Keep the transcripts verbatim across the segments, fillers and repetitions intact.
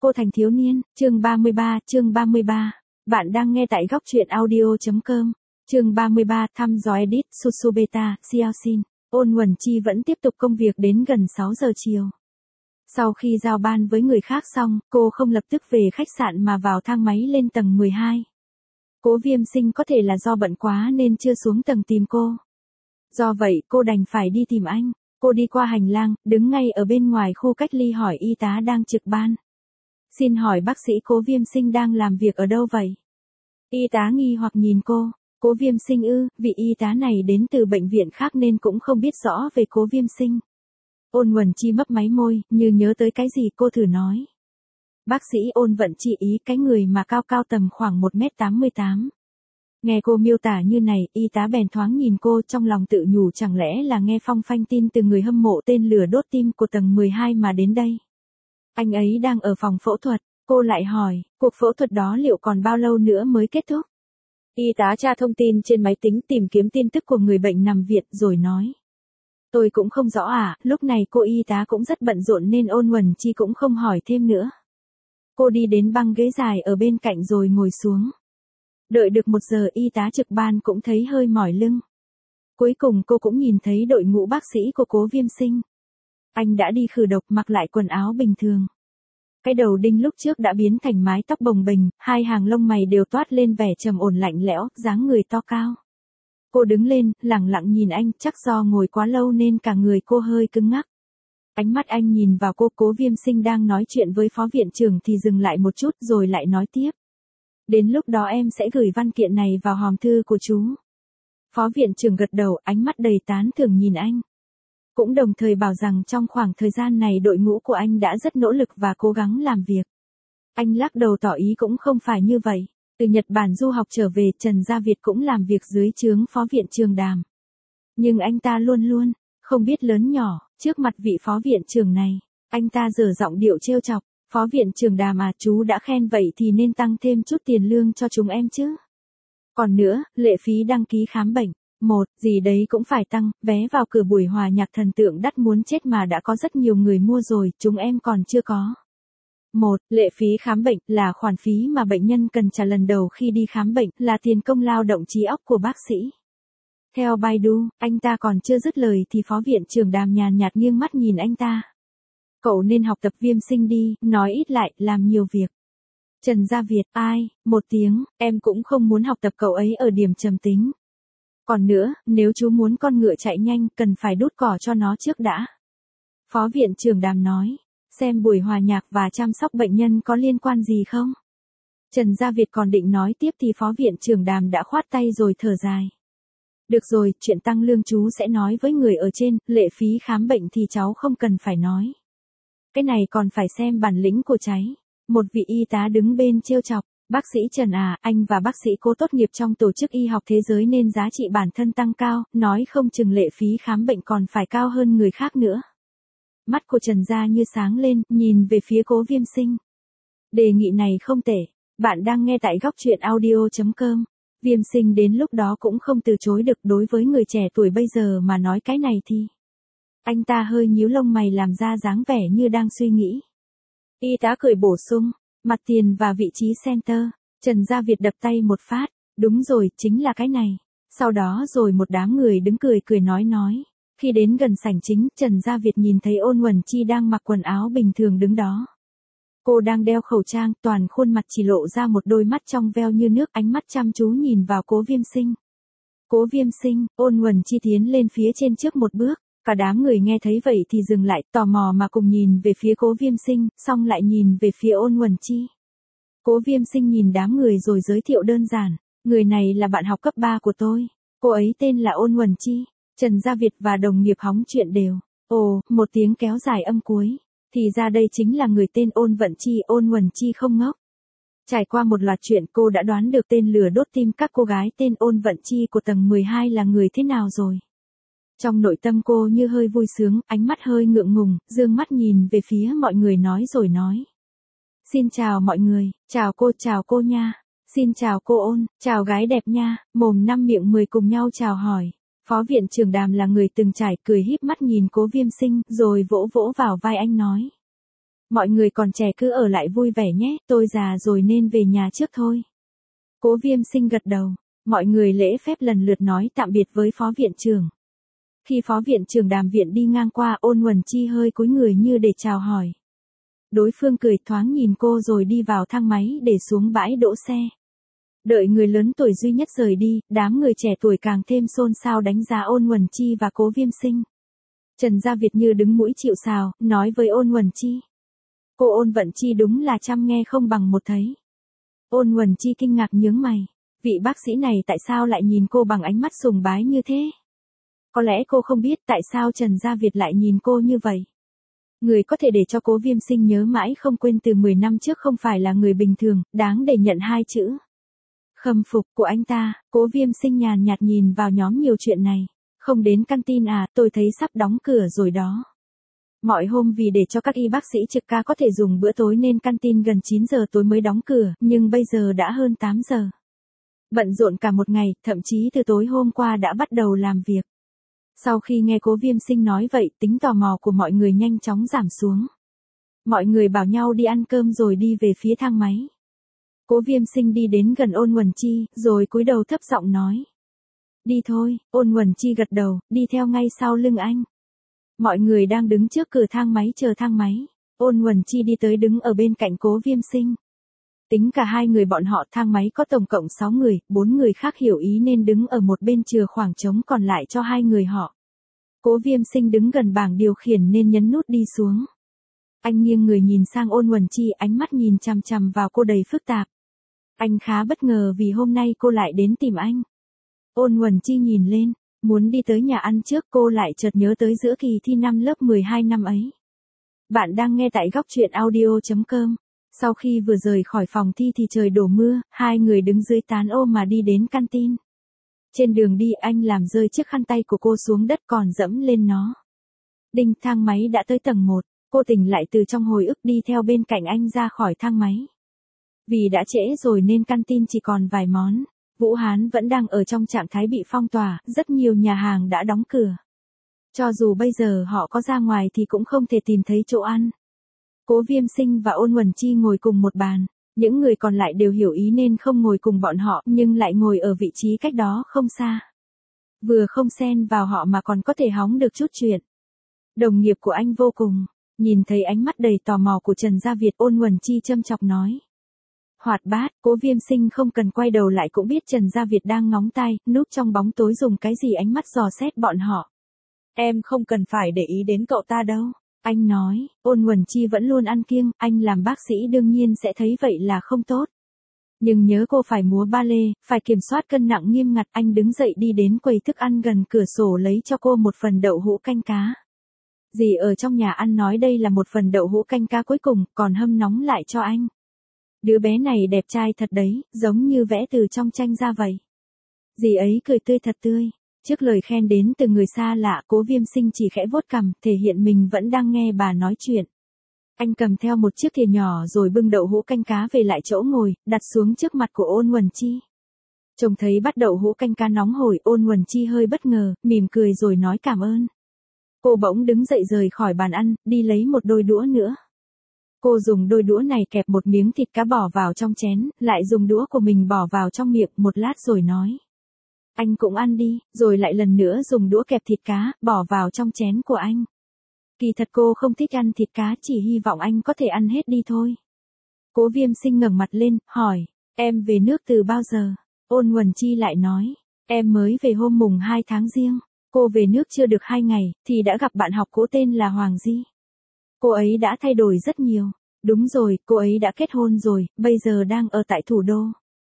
Cô thành thiếu niên, chương ba mươi ba, chương ba mươi ba. Bạn đang nghe tại góc truyện audio.com. Chương ba mươi ba, thăm dò Edith Susubeta, Xiaoxin. Ôn Uẩn Chi vẫn tiếp tục công việc đến gần sáu giờ chiều. Sau khi giao ban với người khác xong, cô không lập tức về khách sạn mà vào thang máy lên tầng mười hai. Cố Viêm Sinh có thể là do bận quá nên chưa xuống tầng tìm cô. Do vậy, cô đành phải đi tìm anh. Cô đi qua hành lang, đứng ngay ở bên ngoài khu cách ly hỏi y tá đang trực ban. Xin hỏi bác sĩ Cố Viêm Sinh đang làm việc ở đâu vậy? Y tá nghi hoặc nhìn cô. Cố Viêm Sinh ư, vị y tá này đến từ bệnh viện khác nên cũng không biết rõ về Cố Viêm Sinh. Ôn Uẩn Chi mấp máy môi, như nhớ tới cái gì cô thử nói. Bác sĩ Ôn Vận Chi ý, cái người mà cao cao tầm khoảng một mét tám mươi tám. Nghe cô miêu tả như này, y tá bèn thoáng nhìn cô, trong lòng tự nhủ chẳng lẽ là nghe phong phanh tin từ người hâm mộ tên lửa đốt tim của tầng mười hai mà đến đây. Anh ấy đang ở phòng phẫu thuật. Cô lại hỏi, cuộc phẫu thuật đó liệu còn bao lâu nữa mới kết thúc? Y tá tra thông tin trên máy tính tìm kiếm tin tức của người bệnh nằm viện rồi nói. Tôi cũng không rõ à, lúc này cô y tá cũng rất bận rộn nên Ôn Uẩn Chi cũng không hỏi thêm nữa. Cô đi đến băng ghế dài ở bên cạnh rồi ngồi xuống. Đợi được một giờ y tá trực ban cũng thấy hơi mỏi lưng. Cuối cùng cô cũng nhìn thấy đội ngũ bác sĩ của Cố Viêm Sinh. Anh đã đi khử độc mặc lại quần áo bình thường. Cái đầu đinh lúc trước đã biến thành mái tóc bồng bềnh, hai hàng lông mày đều toát lên vẻ trầm ổn lạnh lẽo, dáng người to cao. Cô đứng lên, lẳng lặng nhìn anh, chắc do ngồi quá lâu nên cả người cô hơi cứng ngắc. Ánh mắt anh nhìn vào cô. Cố Viêm Sinh đang nói chuyện với phó viện trưởng thì dừng lại một chút rồi lại nói tiếp. Đến lúc đó em sẽ gửi văn kiện này vào hòm thư của chú. Phó viện trưởng gật đầu, ánh mắt đầy tán thưởng nhìn anh. Cũng đồng thời bảo rằng trong khoảng thời gian này đội ngũ của anh đã rất nỗ lực và cố gắng làm việc. Anh lắc đầu tỏ ý cũng không phải như vậy. Từ Nhật Bản du học trở về, Trần Gia Việt cũng làm việc dưới trướng phó viện trưởng Đàm. Nhưng anh ta luôn luôn, không biết lớn nhỏ, trước mặt vị phó viện trưởng này, anh ta dở giọng điệu trêu chọc. Phó viện trưởng Đàm à, chú đã khen vậy thì nên tăng thêm chút tiền lương cho chúng em chứ. Còn nữa, lệ phí đăng ký khám bệnh. Một, gì đấy cũng phải tăng, vé vào cửa buổi hòa nhạc thần tượng đắt muốn chết mà đã có rất nhiều người mua rồi, chúng em còn chưa có. Một, lệ phí khám bệnh là khoản phí mà bệnh nhân cần trả lần đầu khi đi khám bệnh, là tiền công lao động trí óc của bác sĩ. Theo Baidu, anh ta còn chưa dứt lời thì phó viện trưởng Đàm nhàn nhạt nghiêng mắt nhìn anh ta. Cậu nên học tập Viêm Sinh đi, nói ít lại, làm nhiều việc. Trần Gia Việt, ai, một tiếng, em cũng không muốn học tập cậu ấy ở điểm trầm tính. Còn nữa, nếu chú muốn con ngựa chạy nhanh, cần phải đút cỏ cho nó trước đã. Phó viện trưởng Đàm nói, xem buổi hòa nhạc và chăm sóc bệnh nhân có liên quan gì không? Trần Gia Việt còn định nói tiếp thì phó viện trưởng Đàm đã khoát tay rồi thở dài. Được rồi, chuyện tăng lương chú sẽ nói với người ở trên, lệ phí khám bệnh thì cháu không cần phải nói. Cái này còn phải xem bản lĩnh của cháy. Một vị y tá đứng bên trêu chọc. Bác sĩ Trần à, anh và bác sĩ Cố tốt nghiệp trong tổ chức y học thế giới nên giá trị bản thân tăng cao, nói không chừng lệ phí khám bệnh còn phải cao hơn người khác nữa. Mắt của Trần Gia như sáng lên, nhìn về phía Cố Viêm Sinh. Đề nghị này không tệ. Bạn đang nghe tại góc truyện audio.com. Viêm Sinh đến lúc đó cũng không từ chối được. Đối với người trẻ tuổi bây giờ mà nói cái này thì... Anh ta hơi nhíu lông mày làm ra dáng vẻ như đang suy nghĩ. Y tá cười bổ sung. Mặt tiền và vị trí center. Trần Gia Việt đập tay một phát. Đúng rồi, chính là cái này. Sau đó rồi một đám người đứng cười cười nói nói. Khi đến gần sảnh chính, Trần Gia Việt nhìn thấy Ôn Uẩn Chi đang mặc quần áo bình thường đứng đó. Cô đang đeo khẩu trang, toàn khuôn mặt chỉ lộ ra một đôi mắt trong veo như nước, ánh mắt chăm chú nhìn vào Cố Viêm Sinh. Cố Viêm Sinh, Ôn Uẩn Chi tiến lên phía trên trước một bước. Cả đám người nghe thấy vậy thì dừng lại, tò mò mà cùng nhìn về phía Cố Viêm Sinh, xong lại nhìn về phía Ôn Uẩn Chi. Cố Viêm Sinh nhìn đám người rồi giới thiệu đơn giản, người này là bạn học cấp ba của tôi, cô ấy tên là Ôn Uẩn Chi. Trần Gia Việt và đồng nghiệp hóng chuyện đều. Ồ, một tiếng kéo dài âm cuối, thì ra đây chính là người tên Ôn Vận Chi. Ôn Uẩn Chi không ngốc. Trải qua một loạt chuyện cô đã đoán được tên lửa đốt tim các cô gái tên Ôn Vận Chi của tầng mười hai là người thế nào rồi. Trong nội tâm cô như hơi vui sướng, ánh mắt hơi ngượng ngùng, dương mắt nhìn về phía mọi người nói rồi nói. Xin chào mọi người, chào cô, chào cô nha. Xin chào cô Ôn, chào gái đẹp nha, mồm năm miệng mười cùng nhau chào hỏi. Phó viện trưởng Đàm là người từng trải, cười híp mắt nhìn Cố Viêm Sinh, rồi vỗ vỗ vào vai anh nói. Mọi người còn trẻ cứ ở lại vui vẻ nhé, tôi già rồi nên về nhà trước thôi. Cố Viêm Sinh gật đầu, mọi người lễ phép lần lượt nói tạm biệt với phó viện trưởng. Khi phó viện trưởng Đàm Viện đi ngang qua, Ôn Huẩn Chi hơi cúi người như để chào hỏi. Đối phương cười thoáng nhìn cô rồi đi vào thang máy để xuống bãi đỗ xe. Đợi người lớn tuổi duy nhất rời đi, đám người trẻ tuổi càng thêm xôn xao đánh giá Ôn Huẩn Chi và Cố Viêm Sinh. Trần Gia Việt như đứng mũi chịu sào, nói với Ôn Huẩn Chi. Cô Ôn Vận Chi đúng là trăm nghe không bằng một thấy. Ôn Huẩn Chi kinh ngạc nhướng mày. Vị bác sĩ này tại sao lại nhìn cô bằng ánh mắt sùng bái như thế? Có lẽ cô không biết tại sao Trần Gia Việt lại nhìn cô như vậy. Người có thể để cho Cố Viêm Sinh nhớ mãi không quên từ mười năm trước không phải là người bình thường, đáng để nhận hai chữ khâm phục của anh ta. Cố Viêm Sinh nhàn nhạt nhìn vào nhóm nhiều chuyện này. Không đến canteen à, tôi thấy sắp đóng cửa rồi đó. Mọi hôm vì để cho các y bác sĩ trực ca có thể dùng bữa tối nên canteen gần chín giờ tối mới đóng cửa, nhưng bây giờ đã hơn tám giờ. Bận rộn cả một ngày, thậm chí từ tối hôm qua đã bắt đầu làm việc. Sau khi nghe Cố Viêm Sinh nói vậy, tính tò mò của mọi người nhanh chóng giảm xuống. Mọi người bảo nhau đi ăn cơm rồi đi về phía thang máy. Cố Viêm Sinh đi đến gần Ôn Huẩn Chi, rồi cúi đầu thấp giọng nói. Đi thôi, Ôn Huẩn Chi gật đầu, đi theo ngay sau lưng anh. Mọi người đang đứng trước cửa thang máy chờ thang máy. Ôn Huẩn Chi đi tới đứng ở bên cạnh Cố Viêm Sinh. Tính cả hai người bọn họ, thang máy có tổng cộng sáu người, bốn người khác hiểu ý nên đứng ở một bên chừa khoảng trống còn lại cho hai người họ. Cố Viêm Sinh đứng gần bảng điều khiển nên nhấn nút đi xuống. Anh nghiêng người nhìn sang Ôn Huẩn Chi, ánh mắt nhìn chằm chằm vào cô đầy phức tạp. Anh khá bất ngờ vì hôm nay cô lại đến tìm anh. Ôn Huẩn Chi nhìn lên, muốn đi tới nhà ăn trước, cô lại chợt nhớ tới giữa kỳ thi năm lớp mười hai năm ấy. Bạn đang nghe tại góc truyện audio chấm com. Sau khi vừa rời khỏi phòng thi thì trời đổ mưa, hai người đứng dưới tán ô mà đi đến canteen. Trên đường đi anh làm rơi chiếc khăn tay của cô xuống đất còn dẫm lên nó. Đinh, thang máy đã tới tầng một, cô tỉnh lại từ trong hồi ức đi theo bên cạnh anh ra khỏi thang máy. Vì đã trễ rồi nên canteen chỉ còn vài món. Vũ Hán vẫn đang ở trong trạng thái bị phong tỏa, rất nhiều nhà hàng đã đóng cửa. Cho dù bây giờ họ có ra ngoài thì cũng không thể tìm thấy chỗ ăn. Cố Viêm Sinh và Ôn Huẩn Chi ngồi cùng một bàn, những người còn lại đều hiểu ý nên không ngồi cùng bọn họ nhưng lại ngồi ở vị trí cách đó không xa. Vừa không xen vào họ mà còn có thể hóng được chút chuyện. Đồng nghiệp của anh vô cùng, nhìn thấy ánh mắt đầy tò mò của Trần Gia Việt, Ôn Huẩn Chi châm chọc nói. Hoạt bát, Cố Viêm Sinh không cần quay đầu lại cũng biết Trần Gia Việt đang ngóng tai, núp trong bóng tối dùng cái gì ánh mắt dò xét bọn họ. Em không cần phải để ý đến cậu ta đâu. Anh nói, Ôn Huẩn Chi vẫn luôn ăn kiêng, anh làm bác sĩ đương nhiên sẽ thấy vậy là không tốt. Nhưng nhớ cô phải múa ba lê, phải kiểm soát cân nặng nghiêm ngặt, anh đứng dậy đi đến quầy thức ăn gần cửa sổ lấy cho cô một phần đậu hũ canh cá. Dì ở trong nhà ăn nói đây là một phần đậu hũ canh cá cuối cùng, còn hâm nóng lại cho anh. Đứa bé này đẹp trai thật đấy, giống như vẽ từ trong tranh ra vậy. Dì ấy cười tươi thật tươi. Trước lời khen đến từ người xa lạ, Cố Viêm Sinh chỉ khẽ vuốt cằm, thể hiện mình vẫn đang nghe bà nói chuyện. Anh cầm theo một chiếc thìa nhỏ rồi bưng đậu hũ canh cá về lại chỗ ngồi, đặt xuống trước mặt của Ôn Huẩn Chi. Trông thấy bát đậu hũ canh cá nóng hổi, Ôn Huẩn Chi hơi bất ngờ, mỉm cười rồi nói cảm ơn. Cô bỗng đứng dậy rời khỏi bàn ăn, đi lấy một đôi đũa nữa. Cô dùng đôi đũa này kẹp một miếng thịt cá bỏ vào trong chén, lại dùng đũa của mình bỏ vào trong miệng một lát rồi nói. Anh cũng ăn đi, rồi lại lần nữa dùng đũa kẹp thịt cá, bỏ vào trong chén của anh. Kỳ thật cô không thích ăn thịt cá, chỉ hy vọng anh có thể ăn hết đi thôi. Cố Viêm Sinh ngẩng mặt lên, hỏi, em về nước từ bao giờ? Ôn Huẩn Chi lại nói, em mới về hôm mùng hai tháng Giêng. Cô về nước chưa được hai ngày, thì đã gặp bạn học cũ tên là Hoàng Di. Cô ấy đã thay đổi rất nhiều. Đúng rồi, cô ấy đã kết hôn rồi, bây giờ đang ở tại thủ đô.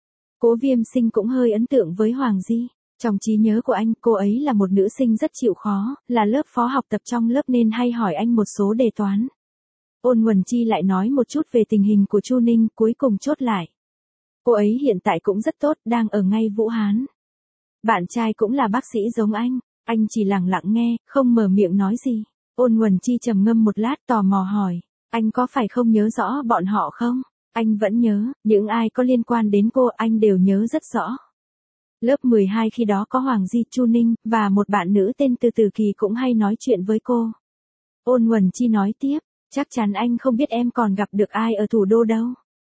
Cố Viêm Sinh cũng hơi ấn tượng với Hoàng Di. Trong trí nhớ của anh, cô ấy là một nữ sinh rất chịu khó, là lớp phó học tập trong lớp nên hay hỏi anh một số đề toán. Ôn Huẩn Chi lại nói một chút về tình hình của Chu Ninh, cuối cùng chốt lại. Cô ấy hiện tại cũng rất tốt, đang ở ngay Vũ Hán. Bạn trai cũng là bác sĩ giống anh, anh chỉ lặng lặng nghe, không mở miệng nói gì. Ôn Huẩn Chi trầm ngâm một lát tò mò hỏi, anh có phải không nhớ rõ bọn họ không? Anh vẫn nhớ, những ai có liên quan đến cô anh đều nhớ rất rõ. Lớp mười hai khi đó có Hoàng Di, Chu Ninh, và một bạn nữ tên Từ Từ Kỳ cũng hay nói chuyện với cô. Ôn Huẩn Chi nói tiếp, Chắc chắn anh không biết em còn gặp được ai ở thủ đô đâu.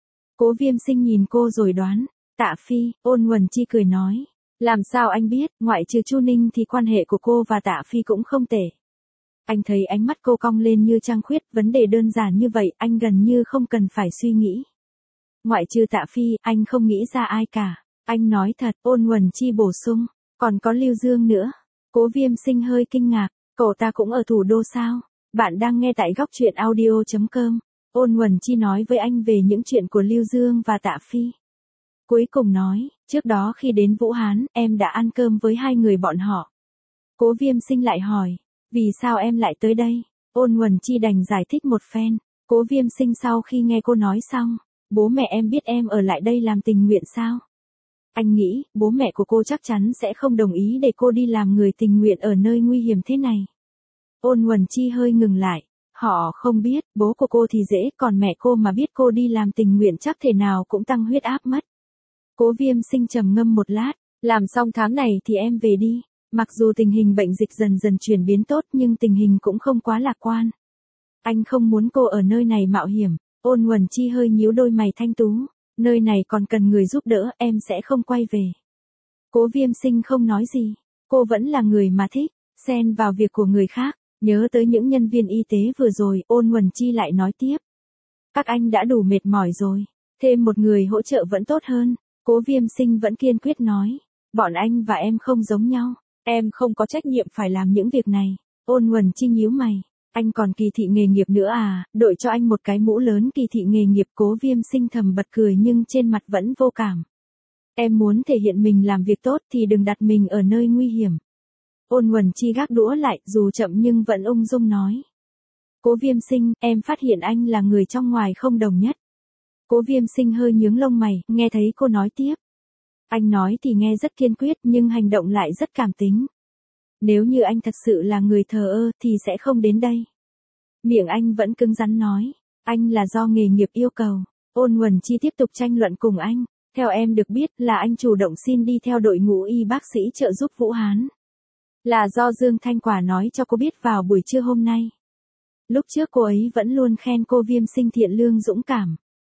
Cố Viêm Sinh nhìn cô rồi đoán. Tạ Phi, Ôn Huẩn Chi cười nói. Làm sao anh biết, ngoại trừ Chu Ninh thì quan hệ của cô và Tạ Phi cũng không tệ. Anh thấy ánh mắt cô cong lên như trăng khuyết, vấn đề đơn giản như vậy, anh gần như không cần phải suy nghĩ. Ngoại trừ Tạ Phi, anh không nghĩ ra ai cả. Anh nói thật, Ôn Huẩn Chi bổ sung. Còn có Lưu Dương nữa. Cố Viêm Sinh hơi kinh ngạc, cậu ta cũng ở thủ đô sao? Bạn đang nghe tại góc truyện audio chấm com. Ôn Huẩn Chi nói với anh về những chuyện của Lưu Dương và Tạ Phi. Cuối cùng nói, trước đó khi đến Vũ Hán, em đã ăn cơm với hai người bọn họ. Cố Viêm Sinh lại hỏi, vì sao em lại tới đây? Ôn Huẩn Chi đành giải thích một phen. Cố Viêm Sinh sau khi nghe cô nói xong, bố mẹ em biết em ở lại đây làm tình nguyện sao? Anh nghĩ, bố mẹ của cô chắc chắn sẽ không đồng ý để cô đi làm người tình nguyện ở nơi nguy hiểm thế này. Ôn Huẩn Chi hơi ngừng lại. Họ không biết, bố của cô thì dễ, còn mẹ cô mà biết cô đi làm tình nguyện chắc thể nào cũng tăng huyết áp mất. Cố Viêm Sinh trầm ngâm một lát, làm xong tháng này thì em về đi. Mặc dù tình hình bệnh dịch dần dần chuyển biến tốt nhưng tình hình cũng không quá lạc quan. Anh không muốn cô ở nơi này mạo hiểm. Ôn Huẩn Chi hơi nhíu đôi mày thanh tú. Nơi này còn cần người giúp đỡ, em sẽ không quay về. Cố Viêm Sinh không nói gì. Cô vẫn là người mà thích xen vào việc của người khác. Nhớ tới những nhân viên y tế vừa rồi, Ôn Huẩn Chi lại nói tiếp. Các anh đã đủ mệt mỏi rồi. Thêm một người hỗ trợ vẫn tốt hơn. Cố Viêm Sinh vẫn kiên quyết nói. Bọn anh và em không giống nhau. Em không có trách nhiệm phải làm những việc này. Ôn Huẩn Chi nhíu mày. Anh còn kỳ thị nghề nghiệp nữa à, đội cho anh một cái mũ lớn kỳ thị nghề nghiệp. Cố Viêm Sinh thầm bật cười nhưng trên mặt vẫn vô cảm. Em muốn thể hiện mình làm việc tốt thì đừng đặt mình ở nơi nguy hiểm. Ôn Huẩn Chi gác đũa lại, dù chậm nhưng vẫn ung dung nói. Cố Viêm Sinh, em phát hiện anh là người trong ngoài không đồng nhất. Cố Viêm Sinh hơi nhướng lông mày, nghe thấy cô nói tiếp. Anh nói thì nghe rất kiên quyết nhưng hành động lại rất cảm tính. Nếu như anh thật sự là người thờ ơ thì sẽ không đến đây. Miệng anh vẫn cứng rắn nói. Anh là do nghề nghiệp yêu cầu. Ôn Huẩn Chi tiếp tục tranh luận cùng anh. Theo em được biết là anh chủ động xin đi theo đội ngũ y bác sĩ trợ giúp Vũ Hán. Là do Dương Thanh Quả nói cho cô biết vào buổi trưa hôm nay. Lúc trước cô ấy vẫn luôn khen cô Viêm Sinh thiện lương dũng cảm.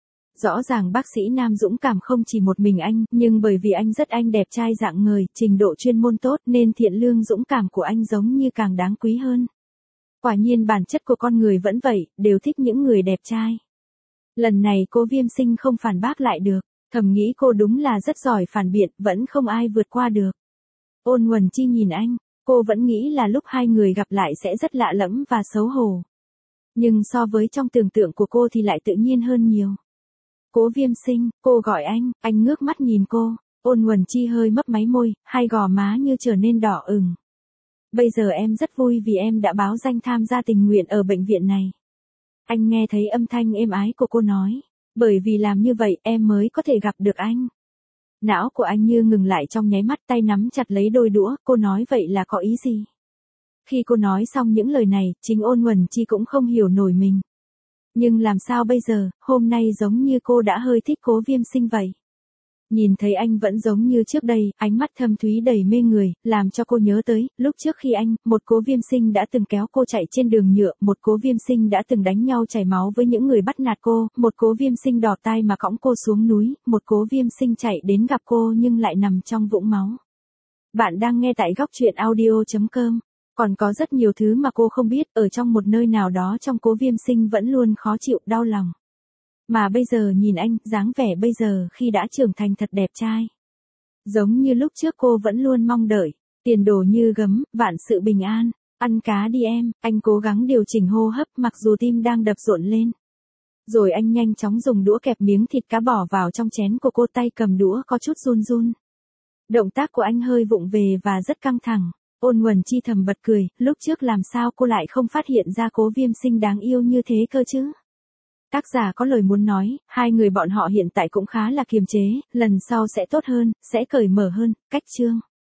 Rõ ràng bác sĩ nam dũng cảm không chỉ một mình anh, nhưng bởi vì anh rất anh đẹp trai rạng ngời, trình độ chuyên môn tốt nên thiện lương dũng cảm của anh giống như càng đáng quý hơn. Quả nhiên bản chất của con người vẫn vậy, đều thích những người đẹp trai. Lần này cô Viêm Sinh không phản bác lại được, thầm nghĩ cô đúng là rất giỏi phản biện, vẫn không ai vượt qua được. Ôn Huẩn Chi nhìn anh, cô vẫn nghĩ là lúc hai người gặp lại sẽ rất lạ lẫm và xấu hổ. Nhưng so với trong tưởng tượng của cô thì lại tự nhiên hơn nhiều. Cố Viêm Sinh, cô gọi anh, anh ngước mắt nhìn cô. Ôn Huẩn Chi hơi mấp máy môi, hai gò má như trở nên đỏ ửng. Bây giờ em rất vui vì em đã báo danh tham gia tình nguyện ở bệnh viện này. Anh nghe thấy âm thanh êm ái của cô nói. Bởi vì làm như vậy em mới có thể gặp được anh. Não của anh như ngừng lại trong nháy mắt, tay nắm chặt lấy đôi đũa. Cô nói vậy là có ý gì? Khi cô nói xong những lời này, chính Ôn Huẩn Chi cũng không hiểu nổi mình. Nhưng làm sao bây giờ, hôm nay giống như cô đã hơi thích Cố Viêm Sinh vậy. Nhìn thấy anh vẫn giống như trước đây, ánh mắt thâm thúy đầy mê người, làm cho cô nhớ tới, lúc trước khi anh, một Cố Viêm Sinh đã từng kéo cô chạy trên đường nhựa, một Cố Viêm Sinh đã từng đánh nhau chảy máu với những người bắt nạt cô, một Cố Viêm Sinh đỏ tai mà cõng cô xuống núi, một Cố Viêm Sinh chạy đến gặp cô nhưng lại nằm trong vũng máu. Bạn đang nghe tại góc truyện audio chấm com. Còn có rất nhiều thứ mà cô không biết, ở trong một nơi nào đó trong Cố Viêm Sinh vẫn luôn khó chịu, đau lòng. Mà bây giờ nhìn anh, dáng vẻ bây giờ khi đã trưởng thành thật đẹp trai. Giống như lúc trước cô vẫn luôn mong đợi, tiền đồ như gấm, vạn sự bình an, ăn cá đi em, anh cố gắng điều chỉnh hô hấp mặc dù tim đang đập rộn lên. Rồi anh nhanh chóng dùng đũa kẹp miếng thịt cá bỏ vào trong chén của cô, tay cầm đũa có chút run run. Động tác của anh hơi vụng về và rất căng thẳng. Ôn Huẩn Chi thầm bật cười, lúc trước làm sao cô lại không phát hiện ra Cố Viêm Sinh đáng yêu như thế cơ chứ? Tác giả có lời muốn nói, hai người bọn họ hiện tại cũng khá là kiềm chế, lần sau sẽ tốt hơn, sẽ cởi mở hơn, cách chương.